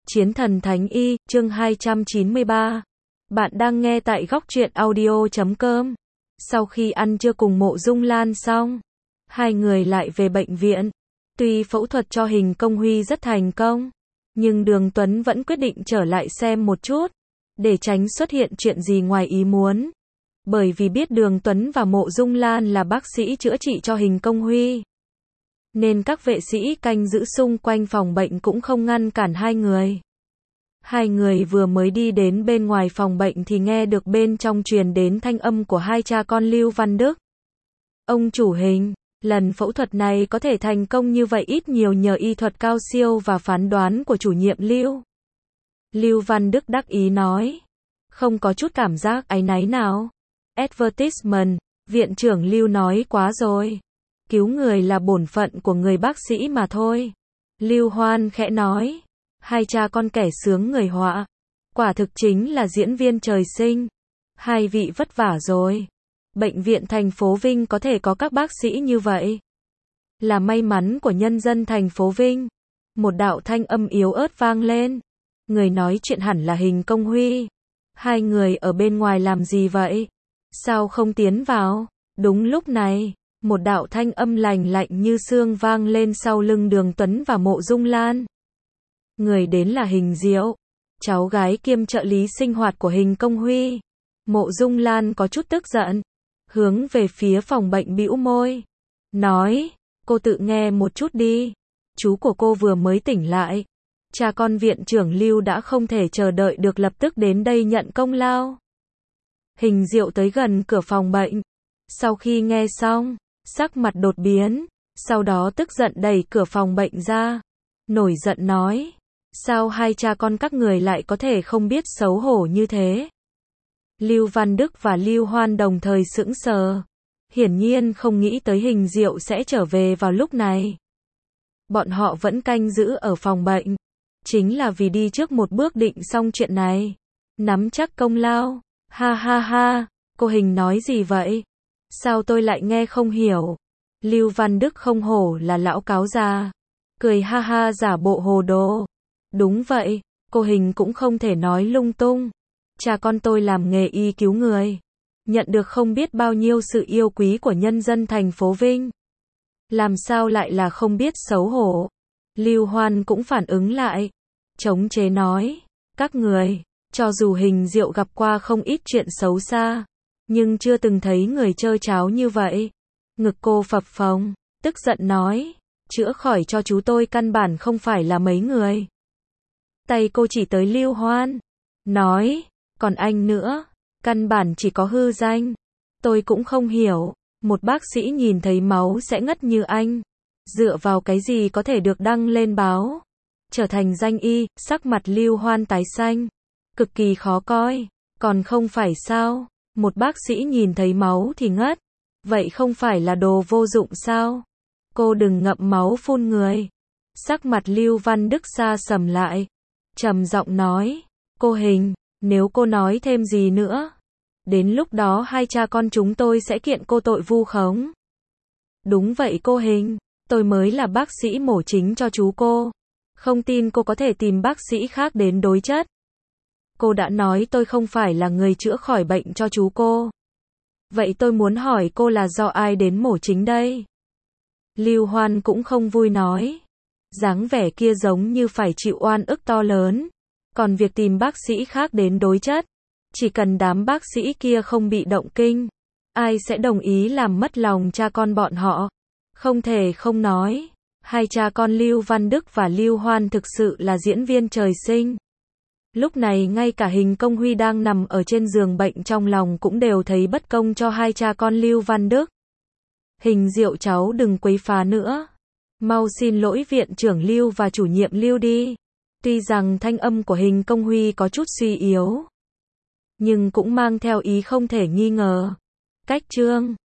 Chiến thần Thánh Y, chương 293. Bạn đang nghe tại góc truyện audio.com. Sau khi ăn trưa cùng Mộ Dung Lan xong, hai người lại về bệnh viện. Tuy phẫu thuật cho Hình Công Huy rất thành công, nhưng Đường Tuấn vẫn quyết định trở lại xem một chút, để tránh xuất hiện chuyện gì ngoài ý muốn. Bởi vì biết Đường Tuấn và Mộ Dung Lan là bác sĩ chữa trị cho Hình Công Huy, nên các vệ sĩ canh giữ xung quanh phòng bệnh cũng không ngăn cản hai người. Hai người vừa mới đi đến bên ngoài phòng bệnh thì nghe được bên trong truyền đến thanh âm của hai cha con Lưu Văn Đức. Ông chủ Hình, lần phẫu thuật này có thể thành công như vậy ít nhiều nhờ y thuật cao siêu và phán đoán của chủ nhiệm Lưu. Lưu Văn Đức đắc ý nói, không có chút cảm giác áy náy nào. Advertisement, viện trưởng Lưu nói quá rồi. Cứu người là bổn phận của người bác sĩ mà thôi. Lưu Hoan khẽ nói, hai cha con kẻ sướng người họa, quả thực chính là diễn viên trời sinh. Hai vị vất vả rồi. Bệnh viện thành phố Vinh có thể có các bác sĩ như vậy, là may mắn của nhân dân thành phố Vinh. Một đạo thanh âm yếu ớt vang lên. Người nói chuyện hẳn là Hình Công Huy. Hai người ở bên ngoài làm gì vậy? Sao không tiến vào? Đúng lúc này, một đạo thanh âm lành lạnh như xương vang lên sau lưng Đường Tuấn và Mộ Dung Lan. Người đến là Hình Diệu, cháu gái kiêm trợ lý sinh hoạt của Hình Công Huy. Mộ Dung Lan có chút tức giận, hướng về phía phòng bệnh bĩu môi, nói, cô tự nghe một chút đi. Chú của cô vừa mới tỉnh lại. Cha con viện trưởng Lưu đã không thể chờ đợi được lập tức đến đây nhận công lao. Hình Diệu tới gần cửa phòng bệnh. Sau khi nghe xong, sắc mặt đột biến, sau đó tức giận đẩy cửa phòng bệnh ra, nổi giận nói, sao hai cha con các người lại có thể không biết xấu hổ như thế? Lưu Văn Đức và Lưu Hoan đồng thời sững sờ, hiển nhiên không nghĩ tới Hình Diệu sẽ trở về vào lúc này. Bọn họ vẫn canh giữ ở phòng bệnh, chính là vì đi trước một bước định xong chuyện này, nắm chắc công lao. Ha ha ha, cô Hình nói gì vậy? Sao tôi lại nghe không hiểu? Lưu Văn Đức không hổ là lão cáo già, cười ha ha giả bộ hồ đồ. Đúng vậy, cô Hình cũng không thể nói lung tung. Cha con tôi làm nghề y cứu người, nhận được không biết bao nhiêu sự yêu quý của nhân dân thành phố Vinh. Làm sao lại là không biết xấu hổ? Lưu Hoan cũng phản ứng lại, chống chế nói, các người, cho dù Hình Diệu gặp qua không ít chuyện xấu xa, nhưng chưa từng thấy người trơ tráo như vậy. Ngực cô phập phồng, tức giận nói, chữa khỏi cho chú tôi căn bản không phải là mấy người. Tay cô chỉ tới Lưu Hoan, nói, còn anh nữa, căn bản chỉ có hư danh. Tôi cũng không hiểu, một bác sĩ nhìn thấy máu sẽ ngất như anh, dựa vào cái gì có thể được đăng lên báo, trở thành danh y? Sắc mặt Lưu Hoan tái xanh, cực kỳ khó coi. Còn không phải sao, một bác sĩ nhìn thấy máu thì ngất, vậy không phải là đồ vô dụng sao? Cô đừng ngậm máu phun người. Sắc mặt Lưu Văn Đức xa sầm lại, trầm giọng nói, cô Hình, nếu cô nói thêm gì nữa, đến lúc đó hai cha con chúng tôi sẽ kiện cô tội vu khống. Đúng vậy cô Hình, tôi mới là bác sĩ mổ chính cho chú cô, không tin cô có thể tìm bác sĩ khác đến đối chất. Cô đã nói tôi không phải là người chữa khỏi bệnh cho chú cô. Vậy tôi muốn hỏi cô là do ai đến mổ chính đây? Lưu Hoan cũng không vui nói, dáng vẻ kia giống như phải chịu oan ức to lớn. Còn việc tìm bác sĩ khác đến đối chất, chỉ cần đám bác sĩ kia không bị động kinh, ai sẽ đồng ý làm mất lòng cha con bọn họ? Không thể không nói, hai cha con Lưu Văn Đức và Lưu Hoan thực sự là diễn viên trời sinh. Lúc này ngay cả Hình Công Huy đang nằm ở trên giường bệnh trong lòng cũng đều thấy bất công cho hai cha con Lưu Văn Đức. Hình Diệu cháu đừng quấy phá nữa. Mau xin lỗi viện trưởng Lưu và chủ nhiệm Lưu đi. Tuy rằng thanh âm của Hình Công Huy có chút suy yếu, nhưng cũng mang theo ý không thể nghi ngờ. Cách chương